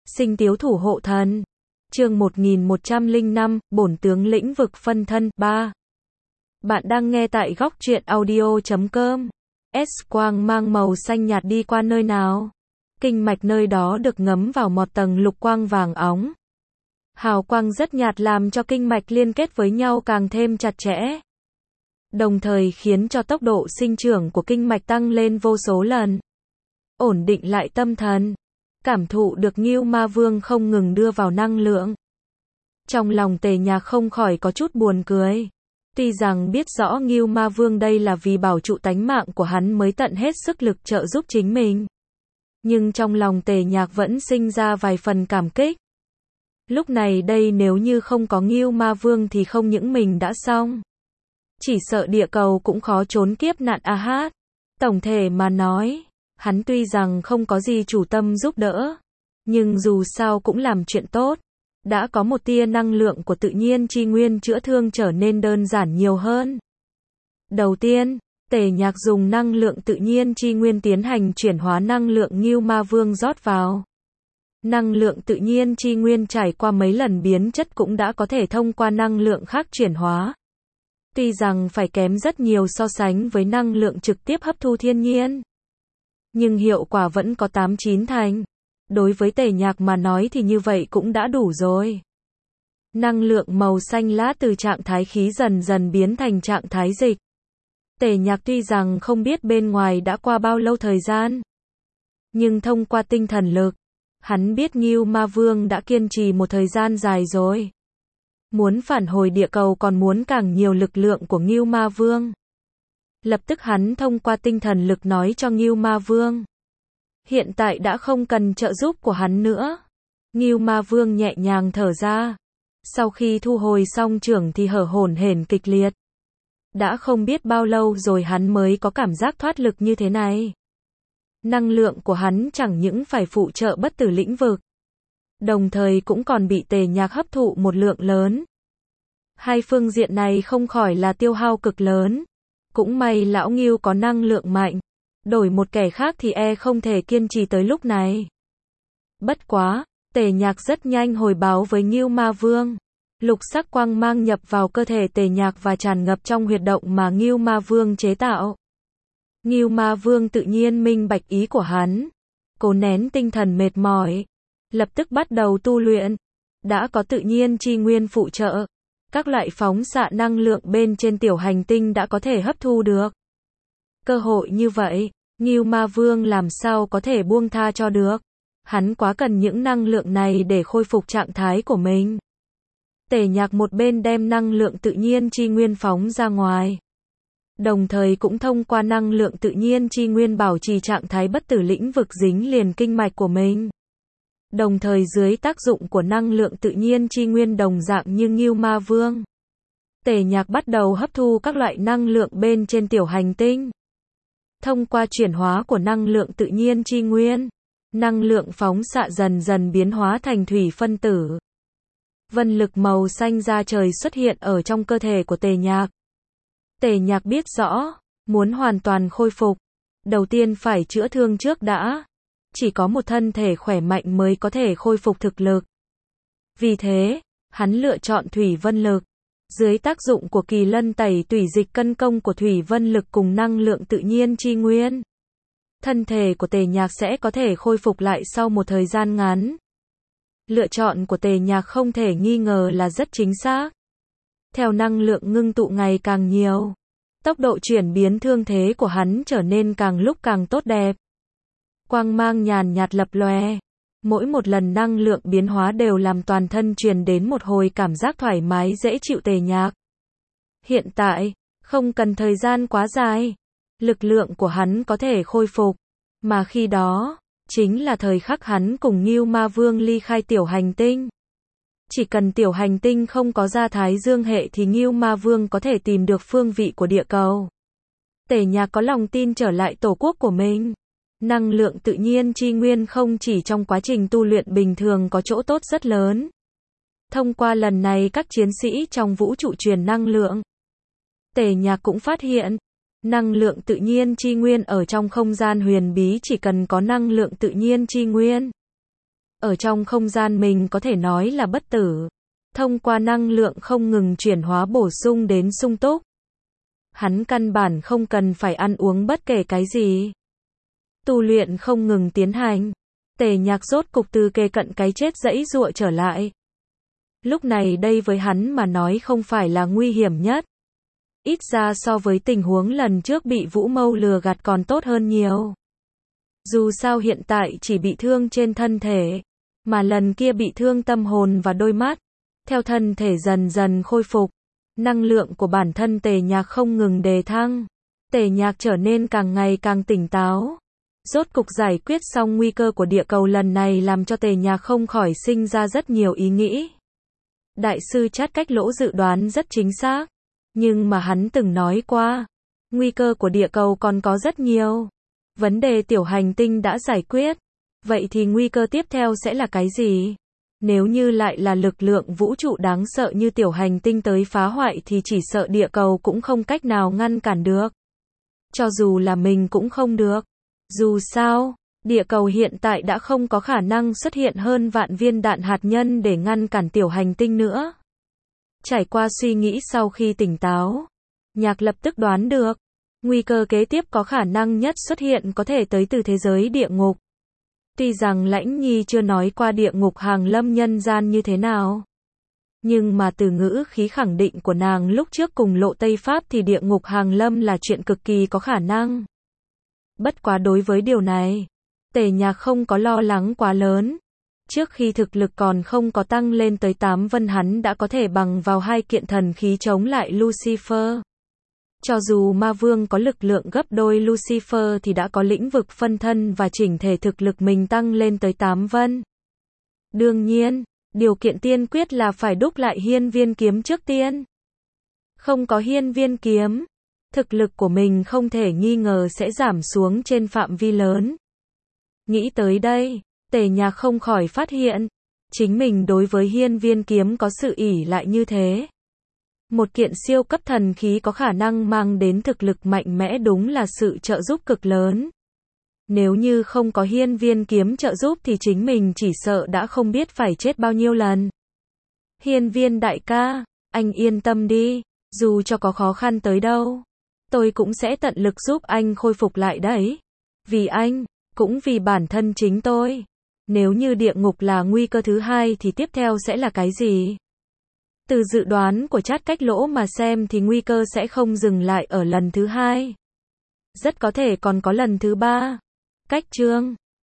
Sinh tiếu thủ hộ thần. Chương 1105, bổn tướng lĩnh vực phân thân 3. Bạn đang nghe tại góc truyện audio.com. S quang mang màu xanh nhạt đi qua nơi nào? Kinh mạch nơi đó được ngấm vào một tầng lục quang vàng óng. Hào quang rất nhạt làm cho kinh mạch liên kết với nhau càng thêm chặt chẽ, đồng thời khiến cho tốc độ sinh trưởng của kinh mạch tăng lên vô số lần. Ổn định lại tâm thần, cảm thụ được Ngưu Ma Vương không ngừng đưa vào năng lượng. Trong lòng Tề Nhạc không khỏi có chút buồn cười. Tuy rằng biết rõ Ngưu Ma Vương đây là vì bảo trụ tánh mạng của hắn mới tận hết sức lực trợ giúp chính mình, nhưng trong lòng Tề Nhạc vẫn sinh ra vài phần cảm kích. Lúc này đây nếu như không có Ngưu Ma Vương thì không những mình đã xong, chỉ sợ địa cầu cũng khó trốn kiếp nạn a hát. Tổng thể mà nói, hắn tuy rằng không có gì chủ tâm giúp đỡ, nhưng dù sao cũng làm chuyện tốt. Đã có một tia năng lượng của tự nhiên chi nguyên chữa thương trở nên đơn giản nhiều hơn. Đầu tiên, Tề Nhạc dùng năng lượng tự nhiên chi nguyên tiến hành chuyển hóa năng lượng Ngưu Ma Vương rót vào. Năng lượng tự nhiên chi nguyên trải qua mấy lần biến chất cũng đã có thể thông qua năng lượng khác chuyển hóa. Tuy rằng phải kém rất nhiều so sánh với năng lượng trực tiếp hấp thu thiên nhiên, nhưng hiệu quả vẫn có 8-9 thành. Đối với Tề Nhạc mà nói thì như vậy cũng đã đủ rồi. Năng lượng màu xanh lá từ trạng thái khí dần dần biến thành trạng thái dịch. Tề Nhạc tuy rằng không biết bên ngoài đã qua bao lâu thời gian, nhưng thông qua tinh thần lực, hắn biết Ngưu Ma Vương đã kiên trì một thời gian dài rồi. Muốn phản hồi địa cầu còn muốn càng nhiều lực lượng của Ngưu Ma Vương. Lập tức hắn thông qua tinh thần lực nói cho Ngưu Ma Vương, hiện tại đã không cần trợ giúp của hắn nữa. Ngưu Ma Vương nhẹ nhàng thở ra. Sau khi thu hồi xong trưởng thì hở hổn hển kịch liệt. Đã không biết bao lâu rồi hắn mới có cảm giác thoát lực như thế này. Năng lượng của hắn chẳng những phải phụ trợ bất tử lĩnh vực, đồng thời cũng còn bị Tề Nhạc hấp thụ một lượng lớn. Hai phương diện này không khỏi là tiêu hao cực lớn. Cũng may lão Ngưu có năng lượng mạnh. Đổi một kẻ khác thì không thể kiên trì tới lúc này. Bất quá, Tề Nhạc rất nhanh hồi báo với Ngưu Ma Vương. Lục sắc quang mang nhập vào cơ thể Tề Nhạc và tràn ngập trong huyệt động mà Ngưu Ma Vương chế tạo. Ngưu Ma Vương tự nhiên minh bạch ý của hắn, cố nén tinh thần mệt mỏi, lập tức bắt đầu tu luyện. Đã có tự nhiên chi nguyên phụ trợ, các loại phóng xạ năng lượng bên trên tiểu hành tinh đã có thể hấp thu được. Cơ hội như vậy, Ngưu Ma Vương làm sao có thể buông tha cho được. Hắn quá cần những năng lượng này để khôi phục trạng thái của mình. Tề Nhạc một bên đem năng lượng tự nhiên chi nguyên phóng ra ngoài, đồng thời cũng thông qua năng lượng tự nhiên chi nguyên bảo trì trạng thái bất tử lĩnh vực dính liền kinh mạch của mình. Đồng thời dưới tác dụng của năng lượng tự nhiên chi nguyên đồng dạng như Ngưu Ma Vương, Tề Nhạc bắt đầu hấp thu các loại năng lượng bên trên tiểu hành tinh. Thông qua chuyển hóa của năng lượng tự nhiên chi nguyên, năng lượng phóng xạ dần dần biến hóa thành thủy phân tử. Vân lực màu xanh da trời xuất hiện ở trong cơ thể của Tề Nhạc. Tề Nhạc biết rõ, muốn hoàn toàn khôi phục, đầu tiên phải chữa thương trước đã. Chỉ có một thân thể khỏe mạnh mới có thể khôi phục thực lực. Vì thế, hắn lựa chọn thủy vân lực. Dưới tác dụng của kỳ lân tẩy tủy dịch cân công của thủy vân lực cùng năng lượng tự nhiên chi nguyên, thân thể của Tề Nhạc sẽ có thể khôi phục lại sau một thời gian ngắn. Lựa chọn của Tề Nhạc không thể nghi ngờ là rất chính xác. Theo năng lượng ngưng tụ ngày càng nhiều, tốc độ chuyển biến thương thế của hắn trở nên càng lúc càng tốt đẹp. Quang mang nhàn nhạt lập lòe. Mỗi một lần năng lượng biến hóa đều làm toàn thân truyền đến một hồi cảm giác thoải mái dễ chịu. Tề Nhạc hiện tại, không cần thời gian quá dài, lực lượng của hắn có thể khôi phục. Mà khi đó, chính là thời khắc hắn cùng Ngưu Ma Vương ly khai tiểu hành tinh. Chỉ cần tiểu hành tinh không có ra Thái Dương hệ thì Ngưu Ma Vương có thể tìm được phương vị của địa cầu. Tề Nhạc có lòng tin trở lại tổ quốc của mình. Năng lượng tự nhiên chi nguyên không chỉ trong quá trình tu luyện bình thường có chỗ tốt rất lớn. Thông qua lần này các chiến sĩ trong vũ trụ truyền năng lượng, Tề Nhạc cũng phát hiện, năng lượng tự nhiên chi nguyên ở trong không gian huyền bí chỉ cần có năng lượng tự nhiên chi nguyên, Ở trong không gian mình có thể nói là bất tử. Thông qua năng lượng không ngừng chuyển hóa bổ sung đến sung túc. Hắn căn bản không cần phải ăn uống bất kể cái gì. Tu luyện không ngừng tiến hành. Tề Nhạc rốt cục từ kề cận cái chết giãy giụa trở lại. Lúc này đây với hắn mà nói không phải là nguy hiểm nhất. Ít ra so với tình huống lần trước bị Vũ Mâu lừa gạt còn tốt hơn nhiều. Dù sao hiện tại chỉ bị thương trên thân thể, mà lần kia bị thương tâm hồn và đôi mắt. Theo thân thể dần dần khôi phục, năng lượng của bản thân Tề Nhạc không ngừng đề thăng. Tề Nhạc trở nên càng ngày càng tỉnh táo. Rốt cục giải quyết xong nguy cơ của địa cầu lần này làm cho Tề Nhạc không khỏi sinh ra rất nhiều ý nghĩ. Đại sư Chát Cách Lỗ dự đoán rất chính xác. Nhưng mà hắn từng nói qua, nguy cơ của địa cầu còn có rất nhiều. Vấn đề tiểu hành tinh đã giải quyết. Vậy thì nguy cơ tiếp theo sẽ là cái gì? Nếu như lại là lực lượng vũ trụ đáng sợ như tiểu hành tinh tới phá hoại thì chỉ sợ địa cầu cũng không cách nào ngăn cản được. Cho dù là mình cũng không được. Dù sao, địa cầu hiện tại đã không có khả năng xuất hiện hơn vạn viên đạn hạt nhân để ngăn cản tiểu hành tinh nữa. Trải qua suy nghĩ sau khi tỉnh táo, Nhạc lập tức đoán được, nguy cơ kế tiếp có khả năng nhất xuất hiện có thể tới từ thế giới địa ngục. Tuy rằng Lãnh Nhi chưa nói qua địa ngục hàng lâm nhân gian như thế nào, nhưng mà từ ngữ khí khẳng định của nàng lúc trước cùng Lộ Tây Pháp thì địa ngục hàng lâm là chuyện cực kỳ có khả năng. Bất quá đối với điều này, Tề Nhạc không có lo lắng quá lớn. Trước khi thực lực còn không có tăng lên tới 8 vân hắn đã có thể bằng vào 2 kiện thần khí chống lại Lucifer. Cho dù ma vương có lực lượng gấp đôi Lucifer thì đã có lĩnh vực phân thân và chỉnh thể thực lực mình tăng lên tới 8 vân. Đương nhiên, điều kiện tiên quyết là phải đúc lại hiên viên kiếm trước tiên. Không có hiên viên kiếm, thực lực của mình không thể nghi ngờ sẽ giảm xuống trên phạm vi lớn. Nghĩ tới đây, Tề Nhạc không khỏi phát hiện, chính mình đối với hiên viên kiếm có sự ỷ lại như thế. Một kiện siêu cấp thần khí có khả năng mang đến thực lực mạnh mẽ đúng là sự trợ giúp cực lớn. Nếu như không có hiên viên kiếm trợ giúp thì chính mình chỉ sợ đã không biết phải chết bao nhiêu lần. Hiên viên đại ca, anh yên tâm đi, dù cho có khó khăn tới đâu, tôi cũng sẽ tận lực giúp anh khôi phục lại đấy. Vì anh, cũng vì bản thân chính tôi. Nếu như địa ngục là nguy cơ thứ hai thì tiếp theo sẽ là cái gì? Từ dự đoán của Chát Cách Lỗ mà xem thì nguy cơ sẽ không dừng lại ở lần thứ hai. Rất có thể còn có lần thứ ba. Cách chương